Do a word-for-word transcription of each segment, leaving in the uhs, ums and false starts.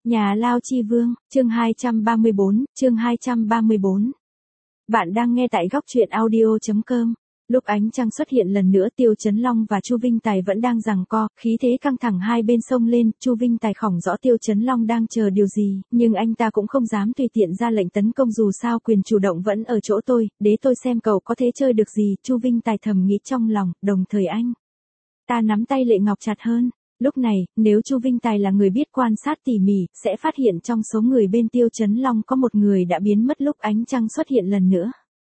Nhà Lao Chi Vương, chương hai trăm ba mươi bốn, chương hai trăm ba mươi bốn. Bạn đang nghe tại góc truyện audio chấm com. Lúc ánh trăng xuất hiện lần nữa, Tiêu Chấn Long và Chu Vinh Tài vẫn đang giằng co, khí thế căng thẳng hai bên sông lên. Chu Vinh Tài khỏng rõ Tiêu Chấn Long đang chờ điều gì, nhưng anh ta cũng không dám tùy tiện ra lệnh tấn công, dù sao quyền chủ động vẫn ở chỗ tôi, để tôi xem cậu có thể chơi được gì. Chu Vinh Tài thầm nghĩ trong lòng, đồng thời anh ta nắm tay Lệ Ngọc chặt hơn. Lúc này, nếu Chu Vinh Tài là người biết quan sát tỉ mỉ, sẽ phát hiện trong số người bên Tiêu Chấn Long có một người đã biến mất lúc ánh trăng xuất hiện lần nữa.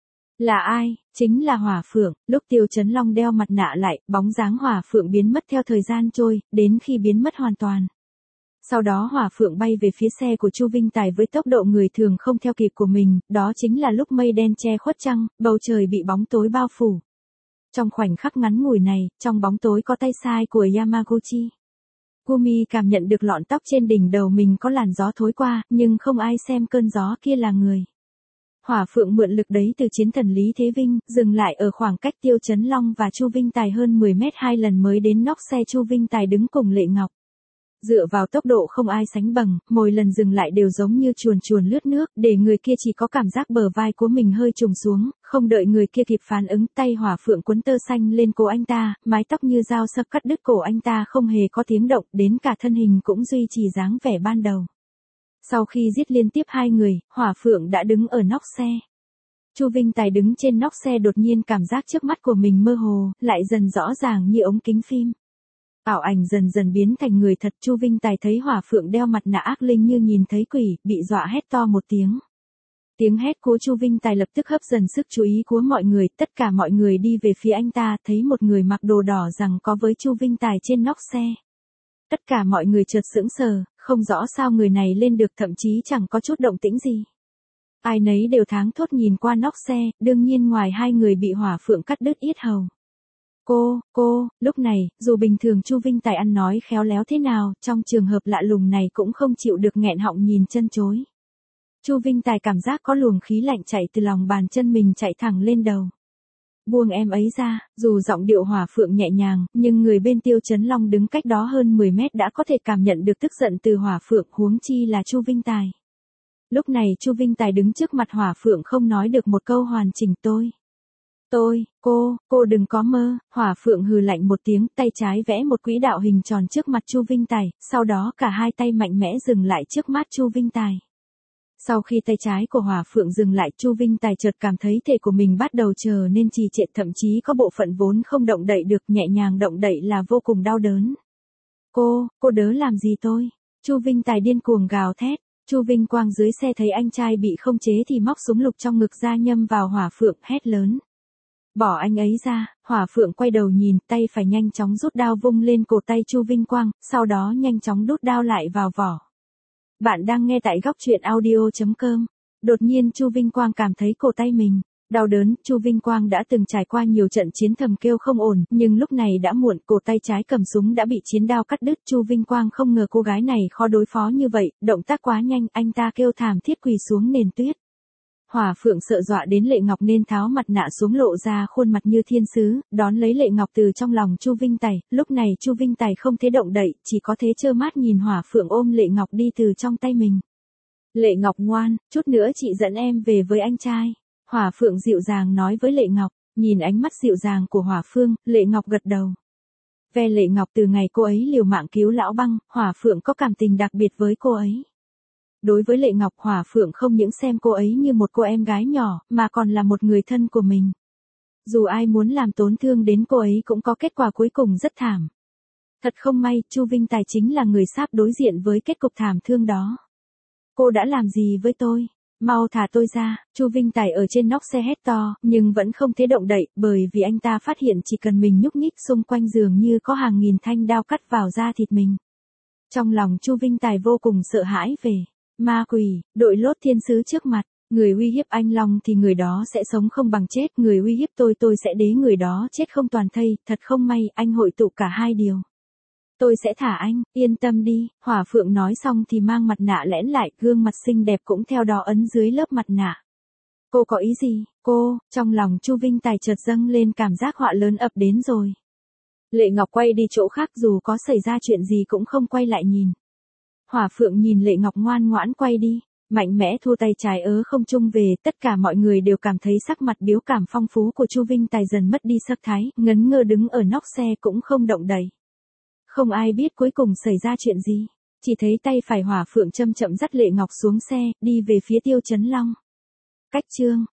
Là ai? Chính là Hỏa Phượng. Lúc Tiêu Chấn Long đeo mặt nạ lại, bóng dáng Hỏa Phượng biến mất theo thời gian trôi, đến khi biến mất hoàn toàn. Sau đó Hỏa Phượng bay về phía xe của Chu Vinh Tài với tốc độ người thường không theo kịp của mình, đó chính là lúc mây đen che khuất trăng, bầu trời bị bóng tối bao phủ. Trong khoảnh khắc ngắn ngủi này, trong bóng tối có tay sai của Yamaguchi. Kumi cảm nhận được lọn tóc trên đỉnh đầu mình có làn gió thối qua, nhưng không ai xem cơn gió kia là người. Hỏa Phượng mượn lực đấy từ chiến thần Lý Thế Vinh, dừng lại ở khoảng cách Tiêu Chấn Long và Chu Vinh Tài hơn mười mét, hai lần mới đến nóc xe. Chu Vinh Tài đứng cùng Lệ Ngọc. Dựa vào tốc độ không ai sánh bằng, mỗi lần dừng lại đều giống như chuồn chuồn lướt nước, để người kia chỉ có cảm giác bờ vai của mình hơi trùng xuống, không đợi người kia kịp phản ứng, tay Hỏa Phượng quấn tơ xanh lên cổ anh ta, mái tóc như dao sắc cắt đứt cổ anh ta không hề có tiếng động, đến cả thân hình cũng duy trì dáng vẻ ban đầu. Sau khi giết liên tiếp hai người, Hỏa Phượng đã đứng ở nóc xe. Chu Vinh Tài đứng trên nóc xe đột nhiên cảm giác trước mắt của mình mơ hồ, lại dần rõ ràng như ống kính phim. Ảo ảnh dần dần biến thành người thật. Chu Vinh Tài thấy Hỏa Phượng đeo mặt nạ ác linh như nhìn thấy quỷ, bị dọa hét to một tiếng. Tiếng hét của Chu Vinh Tài lập tức hấp dẫn sức chú ý của mọi người, tất cả mọi người đi về phía anh ta, thấy một người mặc đồ đỏ giằng co với Chu Vinh Tài trên nóc xe. Tất cả mọi người chợt sững sờ, không rõ sao người này lên được, thậm chí chẳng có chút động tĩnh gì. Ai nấy đều tháng thốt nhìn qua nóc xe, đương nhiên ngoài hai người bị Hỏa Phượng cắt đứt yết hầu. Cô, cô, lúc này, dù bình thường Chu Vinh Tài ăn nói khéo léo thế nào, trong trường hợp lạ lùng này cũng không chịu được nghẹn họng nhìn chân chối. Chu Vinh Tài cảm giác có luồng khí lạnh chạy từ lòng bàn chân mình chạy thẳng lên đầu. Buông em ấy ra. Dù giọng điệu Hỏa Phượng nhẹ nhàng, nhưng người bên Tiêu Chấn Long đứng cách đó hơn mười mét đã có thể cảm nhận được tức giận từ Hỏa Phượng, huống chi là Chu Vinh Tài. Lúc này Chu Vinh Tài đứng trước mặt Hỏa Phượng không nói được một câu hoàn chỉnh. Tôi. Tôi, cô, cô đừng có mơ. Hỏa Phượng hừ lạnh một tiếng, tay trái vẽ một quỹ đạo hình tròn trước mặt Chu Vinh Tài, sau đó cả hai tay mạnh mẽ dừng lại trước mắt Chu Vinh Tài. Sau khi tay trái của Hỏa Phượng dừng lại, Chu Vinh Tài chợt cảm thấy thể của mình bắt đầu trở nên trì trệ, thậm chí có bộ phận vốn không động đậy được, nhẹ nhàng động đậy là vô cùng đau đớn. Cô, cô đớ làm gì tôi? Chu Vinh Tài điên cuồng gào thét. Chu Vinh Quang dưới xe thấy anh trai bị không chế thì móc súng lục trong ngực ra nhâm vào Hỏa Phượng, hét lớn. Bỏ anh ấy ra. Hỏa Phượng quay đầu nhìn, tay phải nhanh chóng rút đao vung lên cổ tay Chu Vinh Quang, sau đó nhanh chóng đút đao lại vào vỏ. Bạn đang nghe tại góc truyện audio chấm com. Đột nhiên Chu Vinh Quang cảm thấy cổ tay mình đau đớn. Chu Vinh Quang đã từng trải qua nhiều trận chiến, thầm kêu không ổn, nhưng lúc này đã muộn, cổ tay trái cầm súng đã bị chiến đao cắt đứt. Chu Vinh Quang không ngờ cô gái này khó đối phó như vậy, động tác quá nhanh, anh ta kêu thảm thiết quỳ xuống nền tuyết. Hỏa Phượng sợ dọa đến Lệ Ngọc nên tháo mặt nạ xuống, lộ ra khuôn mặt như thiên sứ, đón lấy Lệ Ngọc từ trong lòng Chu Vinh Tài. Lúc này Chu Vinh Tài không thể động đậy, chỉ có thể trơ mắt nhìn Hỏa Phượng ôm Lệ Ngọc đi từ trong tay mình. Lệ Ngọc ngoan, chút nữa chị dẫn em về với anh trai. Hỏa Phượng dịu dàng nói với Lệ Ngọc. Nhìn ánh mắt dịu dàng của Hỏa Phương, Lệ Ngọc gật đầu. Ve Lệ Ngọc, từ ngày cô ấy liều mạng cứu Lão Băng, Hỏa Phượng có cảm tình đặc biệt với cô ấy. Đối với Lệ Ngọc, Hỏa Phượng không những xem cô ấy như một cô em gái nhỏ, mà còn là một người thân của mình. Dù ai muốn làm tổn thương đến cô ấy cũng có kết quả cuối cùng rất thảm. Thật không may, Chu Vinh Tài chính là người sắp đối diện với kết cục thảm thương đó. Cô đã làm gì với tôi? Mau thả tôi ra. Chu Vinh Tài ở trên nóc xe hét to, nhưng vẫn không thể động đậy, bởi vì anh ta phát hiện chỉ cần mình nhúc nhích xung quanh dường như có hàng nghìn thanh đao cắt vào da thịt mình. Trong lòng Chu Vinh Tài vô cùng sợ hãi về ma quỷ, đội lốt thiên sứ trước mặt. Người uy hiếp anh Long thì người đó sẽ sống không bằng chết, người uy hiếp tôi tôi sẽ đế người đó chết không toàn thây. Thật không may, anh hội tụ cả hai điều. Tôi sẽ thả anh, yên tâm đi. Hỏa Phượng nói xong thì mang mặt nạ lẽn lại, gương mặt xinh đẹp cũng theo đó ấn dưới lớp mặt nạ. Cô có ý gì? Cô, trong lòng Chu Vinh Tài chợt dâng lên cảm giác họa lớn ập đến rồi. Lệ Ngọc quay đi chỗ khác, dù có xảy ra chuyện gì cũng không quay lại nhìn. Hỏa Phượng nhìn Lệ Ngọc ngoan ngoãn quay đi, mạnh mẽ thua tay trái ớ không trung về, tất cả mọi người đều cảm thấy sắc mặt biếu cảm phong phú của Chu Vinh Tài dần mất đi sắc thái, ngấn ngơ đứng ở nóc xe cũng không động đậy. Không ai biết cuối cùng xảy ra chuyện gì, chỉ thấy tay phải Hỏa Phượng chậm chậm dắt Lệ Ngọc xuống xe, đi về phía Tiêu Chấn Long. Cách chương